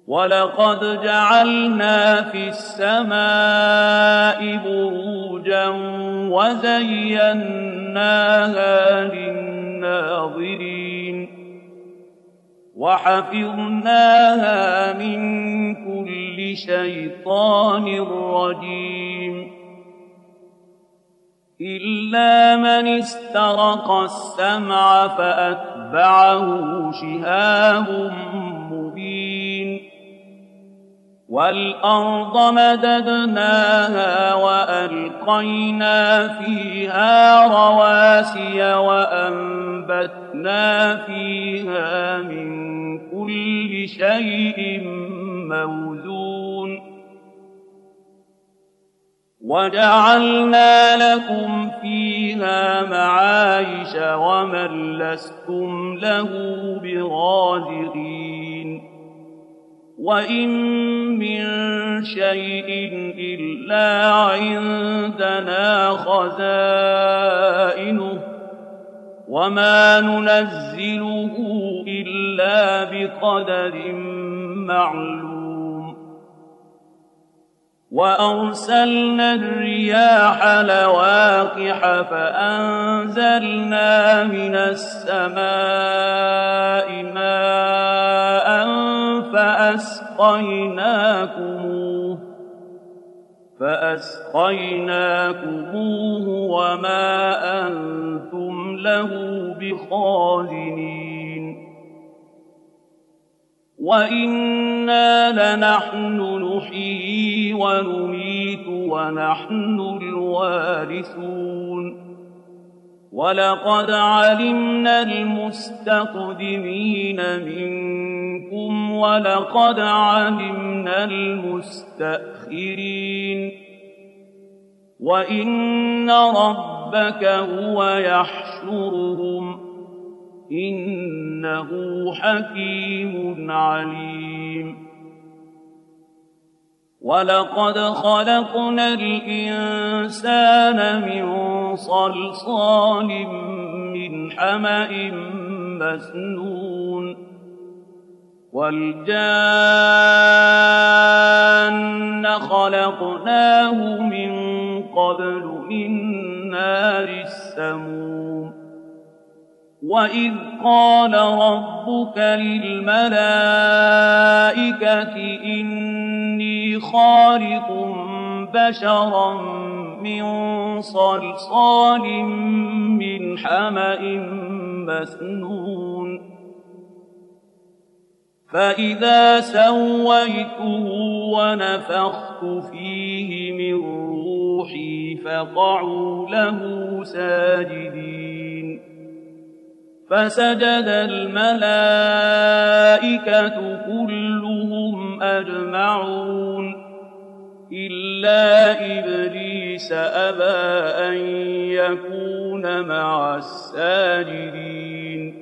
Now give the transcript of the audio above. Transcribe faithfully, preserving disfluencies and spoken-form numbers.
وَلَقَدْ جَعَلْنَا فِي السَّمَاءِ بُرُوجًا وَزَيَّنَّاهَا لِلنَّاظِرِينَ وَحَفِظْنَاهَا مِن كُلِّ شَيْطَانٍ رَّجِيمٍ إِلَّا مَنِ اسْتَرَقَ السَّمْعَ فَأَتْبَعَهُ شِهَابٌ مُّبِينٌ وَالْأَرْضَ مَدَدْنَاهَا وَأَلْقَيْنَا فِيهَا رَوَاسِيَ وَأَنبَتْنَا فِيهَا مِن كُلِّ شَيْءٍ مَّوْزُونٍ وَجَعَلْنَا لَكُمْ فِيهَا مَعَايِشَ وَمَن لَّسْتُمْ لَهُ بِرَازِقِينَ وَإِن مِّن شَيْءٍ إِلَّا عِندَنَا خَزَائِنُهُ وَمَا نُنَزِّلُهُ إِلَّا بِقَدَرٍ مَّعْلُومٍ وَأَرْسَلْنَا الرِّيَاحَ لَوَاقِحَ فَأَنزَلْنَا مِنَ السَّمَاءِ مَاءً فَأَسْقَيْنَاكُمُوهُ فَأَسْقَيْنَاكُمُوهُ وَمَا أَنتُمْ لَهُ بِخَازِنِينَ وَإِنَّا لَنَحْنُ نُحْيِي وَنُمِيتُ وَنَحْنُ الْوَارِثُونَ وَلَقَدْ عَلِمْنَا الْمُسْتَقْدِمِينَ مِنكُمْ وَلَقَدْ عَلِمْنَا الْمُسْتَأْخِرِينَ وَإِنَّ رَبَّكَ هُوَ يَحْشُرُهُمْ إِنَّهُ حَكِيمٌ عَلِيمٌ وَلَقَدْ خَلَقْنَا الْإِنسَانَ مِن صَلْصَالٍ مِّنْ حَمَإٍ مَّسْنُونٍ وَالْجَانَّ خَلَقْنَاهُ مِن قَبْلُ مِن نَّارِ السَّمُومِ وَإِذْ قَالَ رَبُّكَ لِلْمَلَائِكَةِ إِنِّي خَالِقٌ بَشَرًا مِّن صَلْصَالٍ مِّنْ حَمَإٍ مَّسْنُونٍ فَإِذَا سَوَّيْتُهُ وَنَفَخْتُ فِيهِ مِن رُّوحِي فَقَعُوا لَهُ سَاجِدِينَ فَسَجَدَ الْمَلَائِكَةُ كُلُّهُمْ أَجْمَعُونَ إِلَّا إِبْلِيسَ أَبَىٰ أَن يَكُونَ مَعَ السَّاجِدِينَ